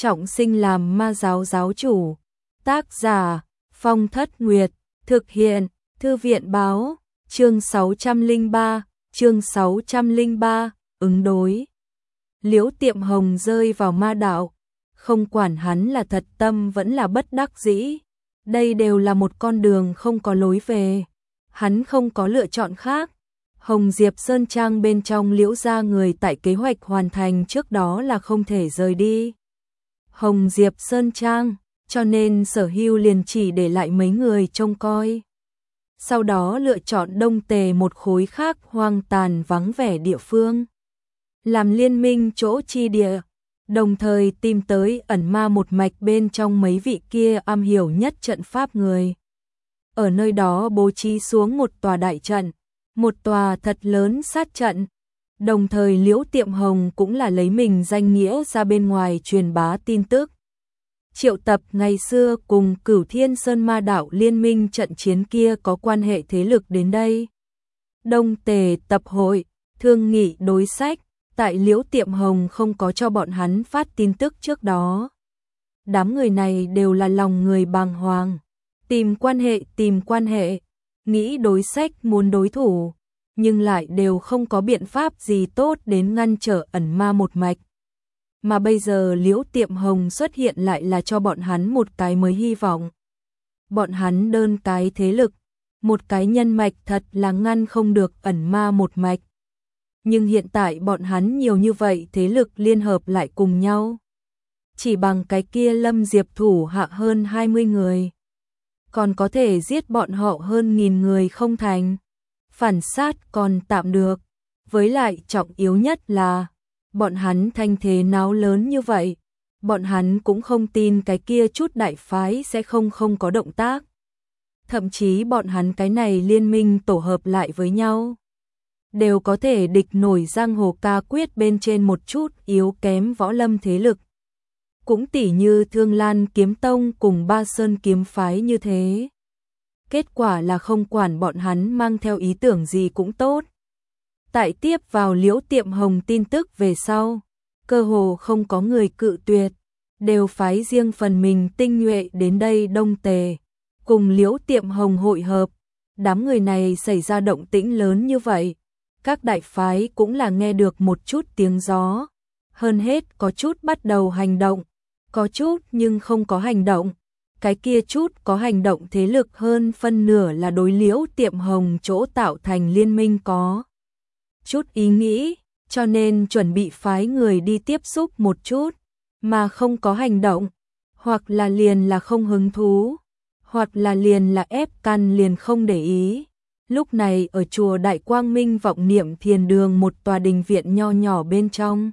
trọng sinh làm ma giáo giáo chủ. Tác giả Phong Thất Nguyệt, thực hiện Thư viện báo, chương 603, ứng đối. Liễu Tiệm Hồng rơi vào ma đạo, không quản hắn là thật tâm vẫn là bất đắc dĩ, đây đều là một con đường không có lối về, hắn không có lựa chọn khác. Hồng Diệp Sơn Trang bên trong Liễu gia người tại kế hoạch hoàn thành trước đó là không thể rời đi Hồng Diệp Sơn Trang, cho nên Sở Hưu liền chỉ để lại mấy người trông coi. Sau đó lựa chọn Đông Tề một khối khác hoang tàn vắng vẻ địa phương, làm liên minh chỗ chi địa, đồng thời tìm tới ẩn ma một mạch bên trong mấy vị kia am hiểu nhất trận pháp người. Ở nơi đó bố trí xuống một tòa đại trận, một tòa thật lớn sát trận, đồng thời Liễu Tiệm Hồng cũng là lấy mình danh nghĩa ra bên ngoài truyền bá tin tức. Triệu tập ngày xưa cùng Cửu Thiên Sơn Ma đạo liên minh trận chiến kia có quan hệ thế lực đến đây. Đông Tề tập hội, thương nghị đối sách, tại Liễu Tiệm Hồng không có cho bọn hắn phát tin tức trước đó. Đám người này đều là lòng người bàng hoàng, tìm quan hệ, nghĩ đối sách muốn đối thủ, nhưng lại đều không có biện pháp gì tốt đến ngăn trở ẩn ma một mạch. Mà bây giờ Liễu Tiệm Hồng xuất hiện lại là cho bọn hắn một cái mới hy vọng. Bọn hắn đơn cái thế lực, một cái nhân mạch thật là ngăn không được ẩn ma một mạch. Nhưng hiện tại bọn hắn nhiều như vậy thế lực liên hợp lại cùng nhau. Chỉ bằng cái kia Lâm Diệp thủ hạ hơn 20 người. Còn có thể giết bọn họ hơn 1000 người không thành. Phản sát còn tạm được. Với lại trọng yếu nhất là bọn hắn thanh thế náo lớn như vậy, bọn hắn cũng không tin cái kia chút đại phái sẽ không có động tác. Thậm chí bọn hắn cái này liên minh tổ hợp lại với nhau, đều có thể địch nổi giang hồ ca quyết bên trên một chút yếu kém võ lâm thế lực. Cũng tỉ như Thương Lan Kiếm Tông cùng Ba Sơn Kiếm Phái như thế. Kết quả là không quản bọn hắn mang theo ý tưởng gì cũng tốt. Tại tiếp vào Liễu Tiệm Hồng tin tức về sau, cơ hồ không có người cự tuyệt, đều phái riêng phần mình tinh nhuệ đến đây Đông Tề, cùng Liễu Tiệm Hồng hội hợp. Đám người này xảy ra động tĩnh lớn như vậy, các đại phái cũng là nghe được một chút tiếng gió, hơn hết có chút bắt đầu hành động, có chút nhưng không có hành động. Cái kia chút có hành động thế lực hơn phân nửa là đối Liễu Tiệm Hồng chỗ tạo thành liên minh có chút ý nghĩ, cho nên chuẩn bị phái người đi tiếp xúc một chút, mà không có hành động, hoặc là liền là không hứng thú, hoặc là liền là ép căn liền không để ý. Lúc này ở chùa Đại Quang Minh Vọng Niệm Thiền Đường một tòa đình viện nho nhỏ bên trong,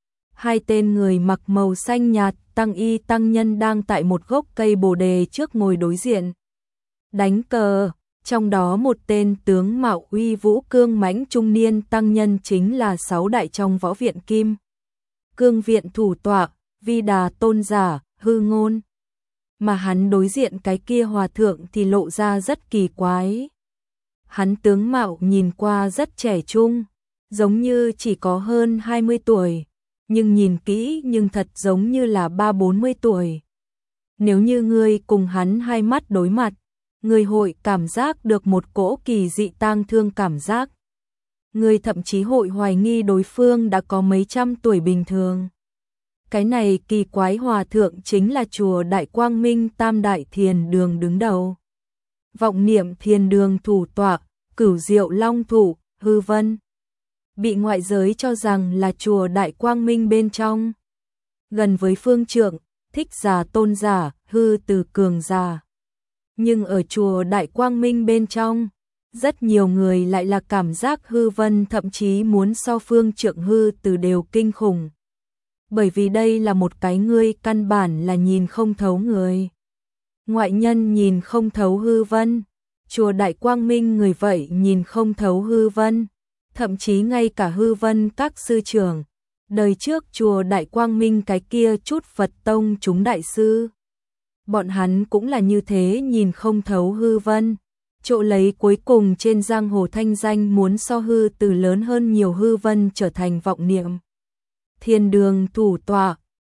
hai tên người mặc màu xanh nhạt tăng y tăng nhân đang tại một gốc cây bồ đề trước ngồi đối diện đánh cờ. Trong đó một tên tướng mạo uy vũ cương mãnh trung niên tăng nhân chính là 6 đại trong võ viện Kim Cương viện thủ tọa, Vi Đà tôn giả, Hư Ngôn. Mà hắn đối diện cái kia hòa thượng thì lộ ra rất kỳ quái. Hắn tướng mạo nhìn qua rất trẻ trung, giống như chỉ có hơn 20 tuổi, nhưng nhìn kỹ nhưng thật giống như là 30-40 tuổi. Nếu như ngươi cùng hắn hai mắt đối mặt, người hội cảm giác được một cỗ kỳ dị tang thương cảm giác. Người thậm chí hội hoài nghi đối phương đã có mấy trăm tuổi bình thường. Cái này kỳ quái hòa thượng chính là chùa Đại Quang Minh Tam Đại Thiền Đường đứng đầu. Vọng Niệm Thiền Đường thủ tọa, Cửu Diệu Long thủ, Hư Vân. Bị ngoại giới cho rằng là chùa Đại Quang Minh bên trong. Gần với phương trượng, Thích Giả tôn giả, Hư Từ cường giả. Nhưng ở chùa Đại Quang Minh bên trong, rất nhiều người lại là cảm giác Hư Vân thậm chí muốn so phương trượng Hư Từ đều kinh khủng. Bởi vì đây là một cái ngươi căn bản là nhìn không thấu người. Ngoại nhân nhìn không thấu Hư Vân, chùa Đại Quang Minh người vậy nhìn không thấu Hư Vân, thậm chí ngay cả Hư Vân các sư trưởng, đời trước chùa Đại Quang Minh cái kia chút Phật tông chúng đại sư. Bọn hắn cũng là như thế nhìn không thấu Hư Vân, chỗ lấy cuối cùng trên giang hồ thanh danh muốn so Hư Từ lớn hơn nhiều Hư Vân trở thành Vọng Niệm Thiền Đường thủ tọa,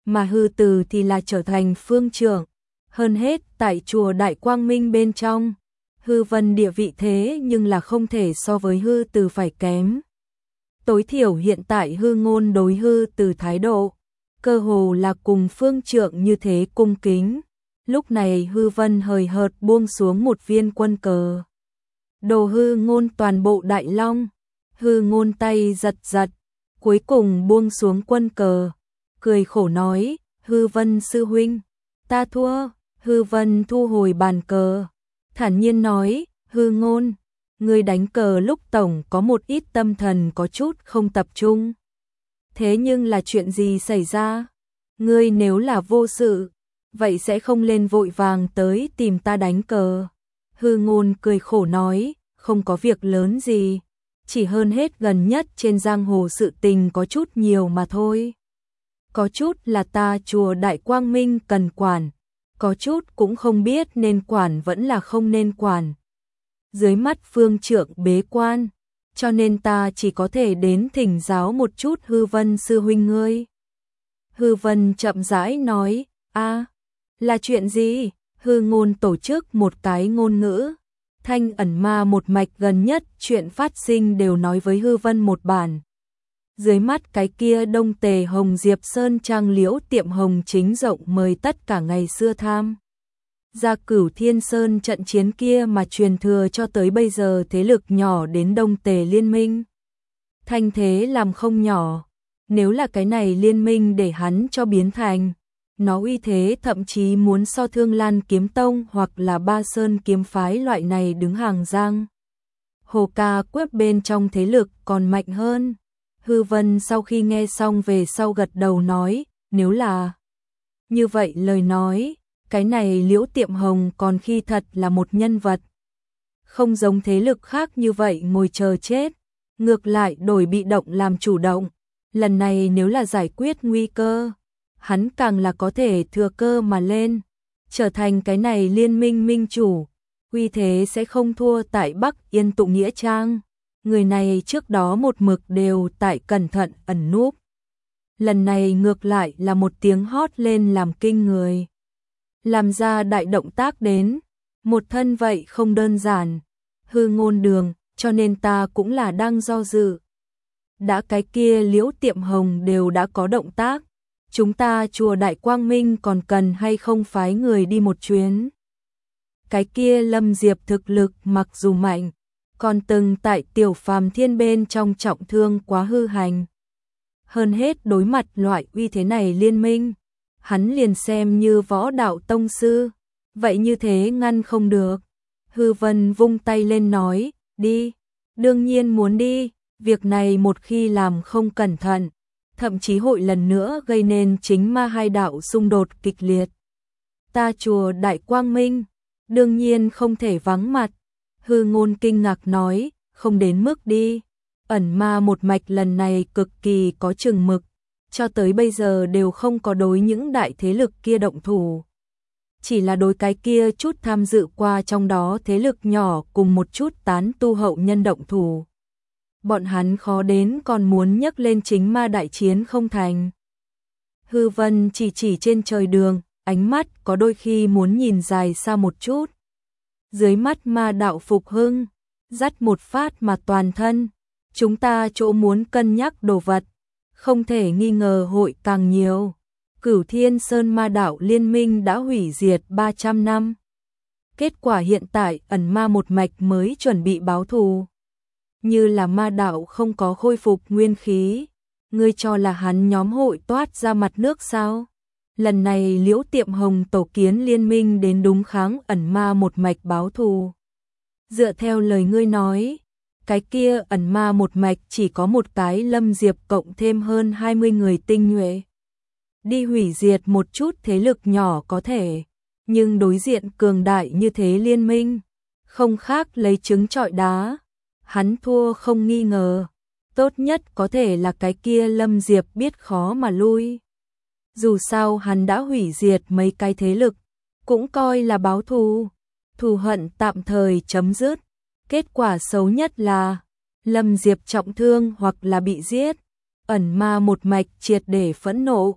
mà hư từ thì là trở thành phương trưởng. Hơn hết tại chùa Đại Quang Minh bên trong, hư vân địa vị thế nhưng là không thể so với hư từ phải kém. Tối thiểu hiện tại hư ngôn đối hư từ thái độ, cơ hồ là cùng phương trượng như thế cung kính. Lúc này hư vân hời hợt buông xuống một viên quân cờ. Đồ hư ngôn toàn bộ đại long, hư ngôn tay giật giật, cuối cùng buông xuống quân cờ, cười khổ nói, hư vân sư huynh, ta thua. Hư vân thu hồi bàn cờ, thản nhiên nói, hư ngôn, ngươi đánh cờ lúc tổng có một ít tâm thần có chút không tập trung. Thế nhưng là chuyện gì xảy ra? Ngươi nếu là vô sự, vậy sẽ không lên vội vàng tới tìm ta đánh cờ. Hư ngôn cười khổ nói, không có việc lớn gì, chỉ hơn hết gần nhất trên giang hồ sự tình có chút nhiều mà thôi. Có chút là ta chùa Đại Quang Minh cần quản, có chút cũng không biết nên quản vẫn là không nên quản. Dưới mắt phương trượng bế quan, cho nên ta chỉ có thể đến thỉnh giáo một chút hư vân sư huynh ngươi. Hư vân chậm rãi nói, là chuyện gì? Hư ngôn tổ chức một cái ngôn ngữ. Thanh ẩn ma một mạch gần nhất chuyện phát sinh đều nói với hư vân một bản. Dưới mắt cái kia Đông Tề Hồng Diệp Sơn Trang Liễu Tiệm Hồng chính rộng mời tất cả ngày xưa tham gia Cửu Thiên Sơn trận chiến kia mà truyền thừa cho tới bây giờ thế lực nhỏ đến Đông Tề liên minh. Thanh thế làm không nhỏ, nếu là cái này liên minh để hắn cho biến thành, nó uy thế thậm chí muốn so Thương Lan Kiếm Tông hoặc là Ba Sơn Kiếm Phái loại này đứng hàng giang hồ ca quếp bên trong thế lực còn mạnh hơn. Hư vân sau khi nghe xong về sau gật đầu nói, nếu là như vậy lời nói, cái này Liễu Tiệm Hồng còn khi thật là một nhân vật. Không giống thế lực khác như vậy ngồi chờ chết, ngược lại đổi bị động làm chủ động. Lần này nếu là giải quyết nguy cơ, hắn càng là có thể thừa cơ mà lên, trở thành cái này liên minh minh chủ, uy thế sẽ không thua tại Bắc Yên Tụ Nghĩa Trang. Người này trước đó một mực đều tại cẩn thận ẩn núp. Lần này ngược lại là một tiếng hót lên làm kinh người. Làm ra đại động tác đến, một thân vậy không đơn giản. Hư ngôn đường, cho nên ta cũng là đang do dự. Đã cái kia Liễu Tiệm Hồng đều đã có động tác, chúng ta chùa Đại Quang Minh còn cần hay không phái người đi một chuyến. Cái kia Lâm Diệp thực lực mặc dù mạnh, còn từng tại Tiểu Phàm Thiên bên trong trọng thương quá hư hành. Hơn hết đối mặt loại uy thế này liên minh, hắn liền xem như võ đạo tông sư, vậy như thế ngăn không được. Hư vân vung tay lên nói, đi, đương nhiên muốn đi, việc này một khi làm không cẩn thận, thậm chí hội lần nữa gây nên chính ma hai đạo xung đột kịch liệt. Ta chùa Đại Quang Minh, đương nhiên không thể vắng mặt. Hư ngôn kinh ngạc nói, không đến mức đi. Ẩn ma một mạch lần này cực kỳ có chừng mực, cho tới bây giờ đều không có đối những đại thế lực kia động thủ. Chỉ là đối cái kia chút tham dự qua trong đó thế lực nhỏ cùng một chút tán tu hậu nhân động thủ. Bọn hắn khó đến còn muốn nhấc lên chính ma đại chiến không thành. Hư vân chỉ trên trời đường, ánh mắt có đôi khi muốn nhìn dài xa một chút. Dưới mắt ma đạo phục hưng, dắt một phát mà toàn thân, chúng ta chỗ muốn cân nhắc đồ vật, không thể nghi ngờ hội càng nhiều. Cửu Thiên Sơn ma đạo liên minh đã hủy diệt 300 năm. Kết quả hiện tại ẩn ma một mạch mới chuẩn bị báo thù. Như là ma đạo không có khôi phục nguyên khí, ngươi cho là hắn nhóm hội toát ra mặt nước sao? Lần này Liễu Tiệm Hồng tổ kiến liên minh đến đúng kháng ẩn ma một mạch báo thù. Dựa theo lời ngươi nói, cái kia ẩn ma một mạch chỉ có một cái Lâm Diệp cộng thêm hơn 20 người tinh nhuệ. Đi hủy diệt một chút thế lực nhỏ có thể, nhưng đối diện cường đại như thế liên minh, không khác lấy trứng trọi đá. Hắn thua không nghi ngờ, tốt nhất có thể là cái kia Lâm Diệp biết khó mà lui. Dù sao hắn đã hủy diệt mấy cái thế lực, cũng coi là báo thù, thù hận tạm thời chấm dứt. Kết quả xấu nhất là Lâm Diệp trọng thương hoặc là bị giết, ẩn ma một mạch triệt để phẫn nộ,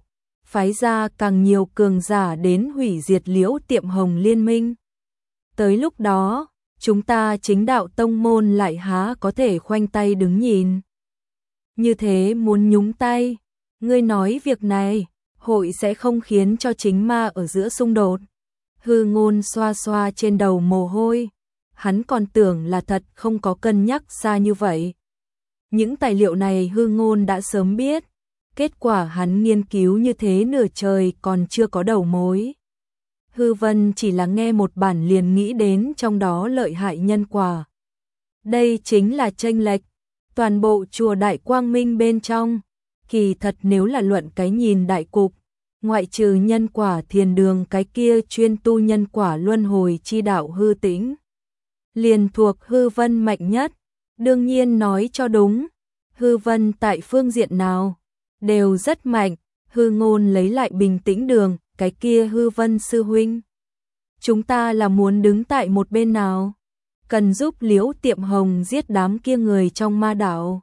phái ra càng nhiều cường giả đến hủy diệt Liễu Tiệm Hồng liên minh. Tới lúc đó, chúng ta chính đạo tông môn lại há có thể khoanh tay đứng nhìn. Như thế muốn nhúng tay, ngươi nói việc này, hội sẽ không khiến cho chính ma ở giữa xung đột. Hư Ngôn xoa xoa trên đầu mồ hôi, hắn còn tưởng là thật không có cân nhắc xa như vậy. Những tài liệu này Hư Ngôn đã sớm biết, kết quả hắn nghiên cứu như thế nửa trời còn chưa có đầu mối. Hư Vân chỉ là nghe một bản liền nghĩ đến trong đó lợi hại nhân quả. Đây chính là chênh lệch, toàn bộ chùa Đại Quang Minh bên trong, kỳ thật nếu là luận cái nhìn đại cục, ngoại trừ nhân quả thiền đường cái kia chuyên tu nhân quả luân hồi chi đạo Hư Tĩnh, liền thuộc Hư Vân mạnh nhất. Đương nhiên nói cho đúng, Hư Vân tại phương diện nào đều rất mạnh. Hư Ngôn lấy lại bình tĩnh đường, cái kia Hư Vân sư huynh, chúng ta là muốn đứng tại một bên nào? Cần giúp Liễu Tiệm Hồng giết đám kia người trong ma đạo.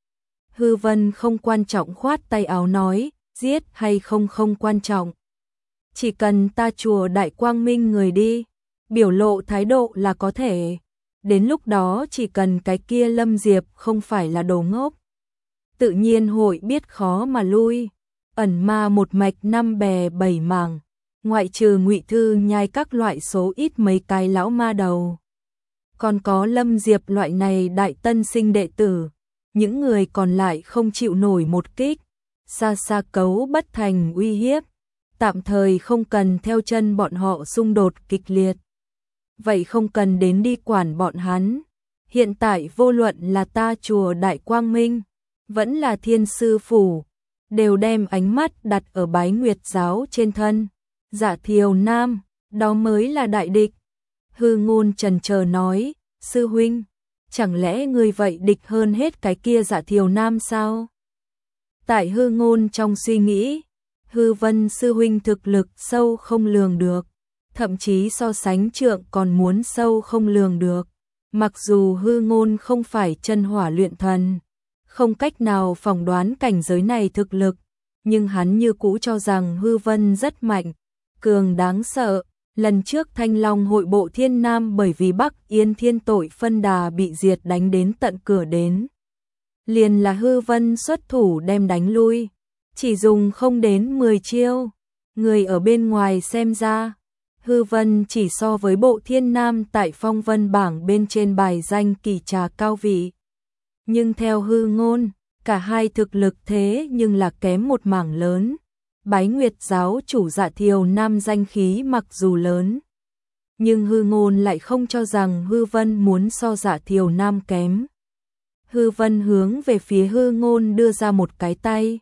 Hư Vân không quan trọng khoát tay áo nói, giết hay không không quan trọng. Chỉ cần ta chùa Đại Quang Minh người đi, biểu lộ thái độ là có thể. Đến lúc đó chỉ cần cái kia Lâm Diệp không phải là đồ ngốc, tự nhiên hội biết khó mà lui. Ẩn ma một mạch năm bè bảy mảng, ngoại trừ Ngụy Thư Nhai các loại số ít mấy cái lão ma đầu, còn có Lâm Diệp loại này đại tân sinh đệ tử, những người còn lại không chịu nổi một kích, xa xa cấu bất thành uy hiếp, tạm thời không cần theo chân bọn họ xung đột kịch liệt. Vậy không cần đến đi quản bọn hắn. Hiện tại vô luận là ta chùa Đại Quang Minh, vẫn là Thiên Sư Phủ, đều đem ánh mắt đặt ở Bái Nguyệt giáo trên thân. Dạ Thiều Nam, đó mới là đại địch. Hư Ngôn chần chờ nói, sư huynh, chẳng lẽ ngươi vậy địch hơn hết cái kia Dạ Thiều Nam sao? Tại Hư Ngôn trong suy nghĩ, Hư Vân sư huynh thực lực sâu không lường được, thậm chí so sánh Trượng còn muốn sâu không lường được. Mặc dù Hư Ngôn không phải chân hỏa luyện thần, không cách nào phỏng đoán cảnh giới này thực lực, nhưng hắn như cũ cho rằng Hư Vân rất mạnh, cường đáng sợ. Lần trước Thanh Long hội bộ Thiên Nam bởi vì Bắc Yên Thiên tội phân đà bị diệt đánh đến tận cửa đến. Liền là Hư Vân xuất thủ đem đánh lui, chỉ dùng không đến 10 chiêu. Người ở bên ngoài xem ra, Hư Vân chỉ so với bộ Thiên Nam tại phong vân bảng bên trên bài danh kỳ trà cao vị. Nhưng theo Hư Ngôn, cả hai thực lực thế nhưng là kém một mảng lớn. Bái Nguyệt giáo chủ Dạ Thiều Nam danh khí mặc dù lớn, nhưng Hư Ngôn lại không cho rằng Hư Vân muốn so Dạ Thiều Nam kém. Hư Vân hướng về phía Hư Ngôn đưa ra một cái tay,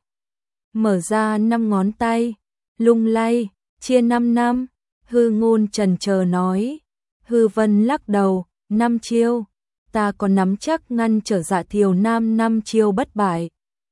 mở ra 5 ngón tay, lung lay, chia 5 năm. Hư Ngôn chần chờ nói. Hư Vân lắc đầu, 5 chiêu, ta còn nắm chắc ngăn trở Dạ Thiều Nam 5 chiêu bất bại,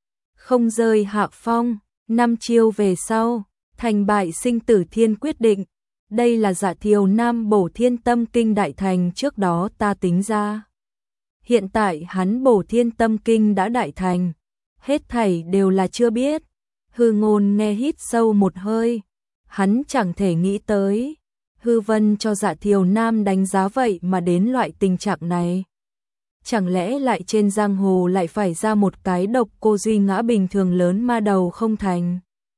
không rơi hạ phong. 5 chiêu về sau, thành bại sinh tử thiên quyết định. Đây là Dạ Thiều Nam bổ thiên tâm kinh đại thành trước đó ta tính ra. Hiện tại hắn bổ thiên tâm kinh đã đại thành, hết thảy đều là chưa biết. Hư Ngôn nghe hít sâu một hơi, hắn chẳng thể nghĩ tới Hư Vân cho Dạ Thiều Nam đánh giá vậy mà đến loại tình trạng này. Chẳng lẽ lại trên giang hồ lại phải ra một cái độc cô duy ngã bình thường lớn ma đầu không thành?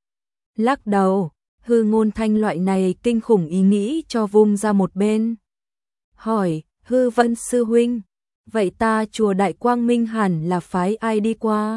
Lắc đầu, Hư Ngôn thanh loại này kinh khủng ý nghĩ cho vung ra một bên. Hỏi, Hư Vân sư huynh, vậy ta chùa Đại Quang Minh hẳn là phái ai đi qua?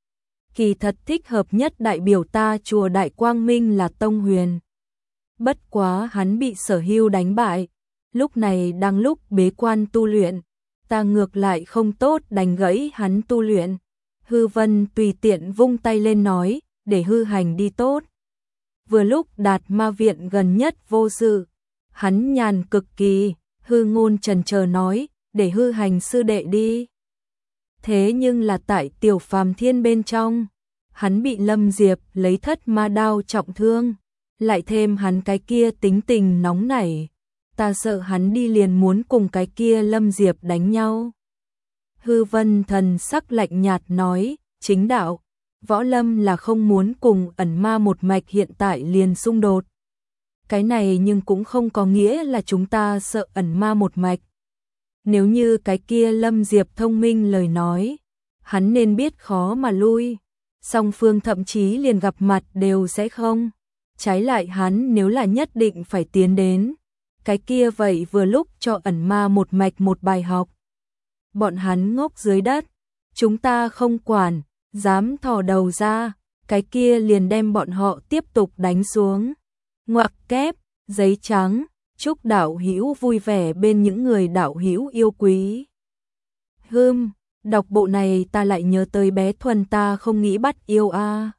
Kỳ thật thích hợp nhất đại biểu ta chùa Đại Quang Minh là Tông Huyền. Bất quá hắn bị Sở Hưu đánh bại, lúc này đang lúc bế quan tu luyện. Ta ngược lại không tốt đành gãy hắn tu luyện. Hư Vân tùy tiện vung tay lên nói, để Hư Hành đi tốt. Vừa lúc Đạt Ma viện gần nhất vô sự, hắn nhàn cực kỳ. Hư Ngôn chần chờ nói, để Hư Hành sư đệ đi. Thế nhưng là tại Tiểu Phàm Thiên bên trong, hắn bị Lâm Diệp lấy thất ma đao trọng thương, lại thêm hắn cái kia tính tình nóng nảy, ta sợ hắn đi liền muốn cùng cái kia Lâm Diệp đánh nhau. Hư Vân thần sắc lạnh nhạt nói, chính đạo, Võ Lâm là không muốn cùng ẩn ma một mạch hiện tại liền xung đột. Cái này nhưng cũng không có nghĩa là chúng ta sợ ẩn ma một mạch. Nếu như cái kia Lâm Diệp thông minh lời nói, hắn nên biết khó mà lui. Song phương thậm chí liền gặp mặt đều sẽ không. Trái lại hắn nếu là nhất định phải tiến đến, cái kia vậy vừa lúc cho ẩn ma một mạch một bài học. Bọn hắn ngốc dưới đất, chúng ta không quản, dám thò đầu ra, cái kia liền đem bọn họ tiếp tục đánh xuống. Ngoặc kép, giấy trắng, chúc đạo hữu vui vẻ bên những người đạo hữu yêu quý. Đọc bộ này ta lại nhớ tới bé Thuần ta không nghĩ bắt yêu a.